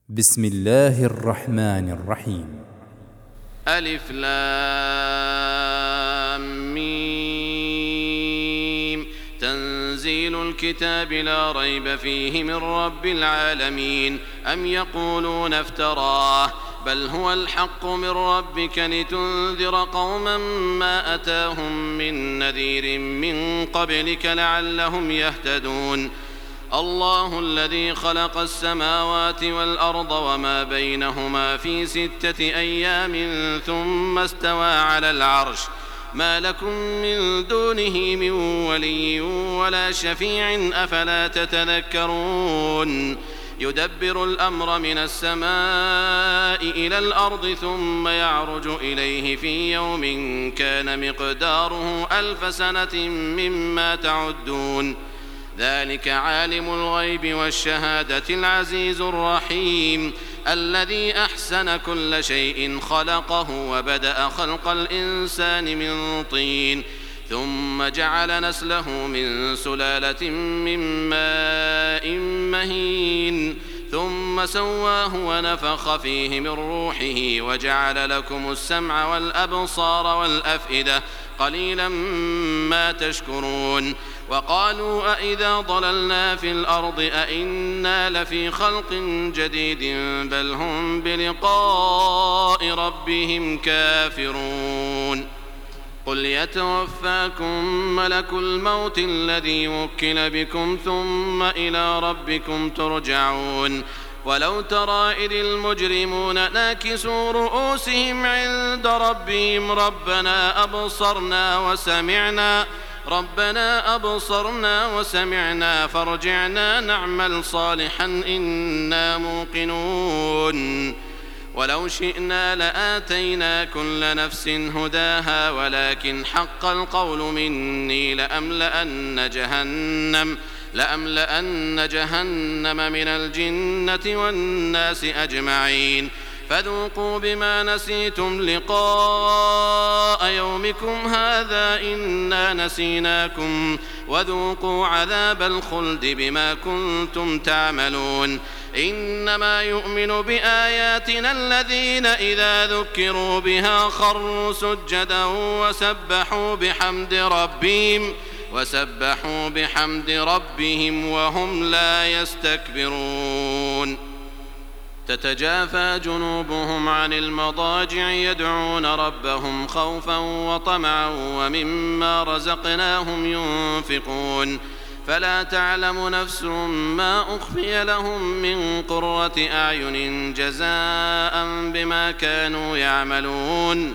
بسم الله الرحمن الرحيم. ألف لام ميم. تنزيل الكتاب لا ريب فيه من رب العالمين. أم يقولون افتراه بل هو الحق من ربك لتنذر قوما ما أتاهم من نذير من قبلك لعلهم يهتدون. الله الذي خلق السماوات والأرض وما بينهما في 6 أيام ثم استوى على العرش ما لكم من دونه من ولي ولا شفيع أفلا تتذكرون. يدبر الأمر من السماء إلى الأرض ثم يعرج إليه في يوم كان مقداره 1000 سنة مما تعدون. ذلك عالم الغيب والشهادة العزيز الرحيم الذي أحسن كل شيء خلقه وبدأ خلق الإنسان من طين ثم جعل نسله من سلالة من ماء مهين ثم سواه ونفخ فيه من روحه وجعل لكم السمع والأبصار والأفئدة قليلا ما تشكرون. وقالوا أإذا ضللنا في الأرض أإنا لفي خلق جديد بل هم بلقاء ربهم كافرون. قل يتوفاكم ملك الموت الذي وكل بكم ثم إلى ربكم ترجعون. ولو ترى إذ المجرمون ناكسوا رؤوسهم عند ربهم ربنا أبصرنا وسمعنا فارجعنا نعمل صالحا إنا موقنون. ولو شئنا لآتينا كل نفس هداها ولكن حق القول مني لأملأن جهنم من الجنة والناس أجمعين. فذوقوا بما نسيتم لقاء يومكم هذا إنا نسيناكم وذوقوا عذاب الخلد بما كنتم تعملون. إنما يؤمن بآياتنا الذين إذا ذكروا بها خروا سجدا وسبحوا بحمد ربهم وهم لا يستكبرون. تتجافى جنوبهم عن المضاجع يدعون ربهم خوفا وطمعا ومما رزقناهم ينفقون. فلا تعلم نفس ما أخفي لهم من قرة أعين جزاء بما كانوا يعملون.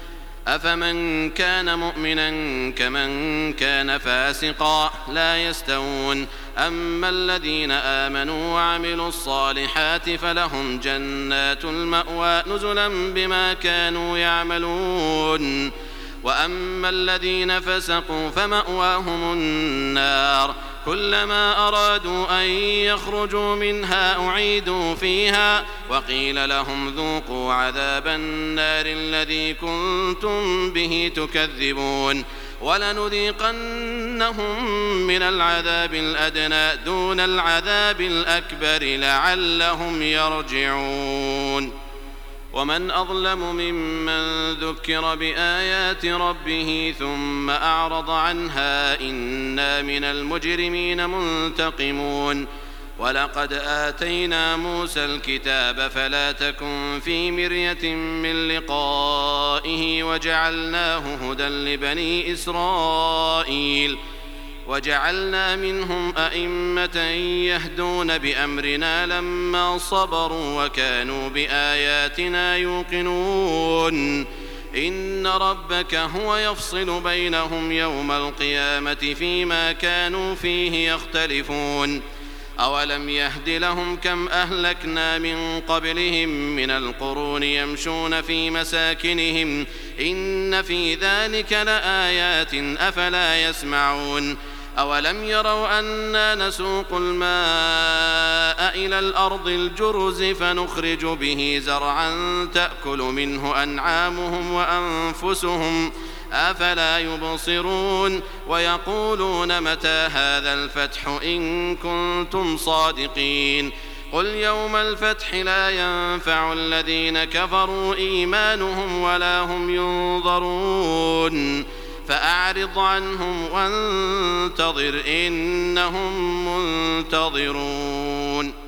أفمن كان مؤمنا كمن كان فاسقا لا يستوون. أما الذين آمنوا وعملوا الصالحات فلهم جنات المأوى نزلا بما كانوا يعملون. وأما الذين فسقوا فمأواهم النار كلما أرادوا أن يخرجوا منها أعيدوا فيها وقيل لهم ذوقوا عذاب النار الذي كنتم به تكذبون. ولنذيقنهم من العذاب الأدنى دون العذاب الأكبر لعلهم يرجعون. ومن أظلم ممن ذكر بآيات ربه ثم أعرض عنها إنا من المجرمين منتقمون. ولقد آتينا موسى الكتاب فلا تكن في مرية من لقائه وجعلناه هدى لبني إسرائيل وجعلنا منهم أئمة يهدون بأمرنا لما صبروا وكانوا بآياتنا يوقنون. إن ربك هو يفصل بينهم يوم القيامة فيما كانوا فيه يختلفون. أولم يهد لهم كم أهلكنا من قبلهم من القرون يمشون في مساكنهم إن في ذلك لآيات أفلا يسمعون. أولم يروا أنا نسوق الماء إلى الأرض الجرز فنخرج به زرعا تأكل منه أنعامهم وأنفسهم أفلا يبصرون. ويقولون متى هذا الفتح إن كنتم صادقين. قل يوم الفتح لا ينفع الذين كفروا إيمانهم ولا هم ينظرون فأعرض عنهم وانتظر إنهم منتظرون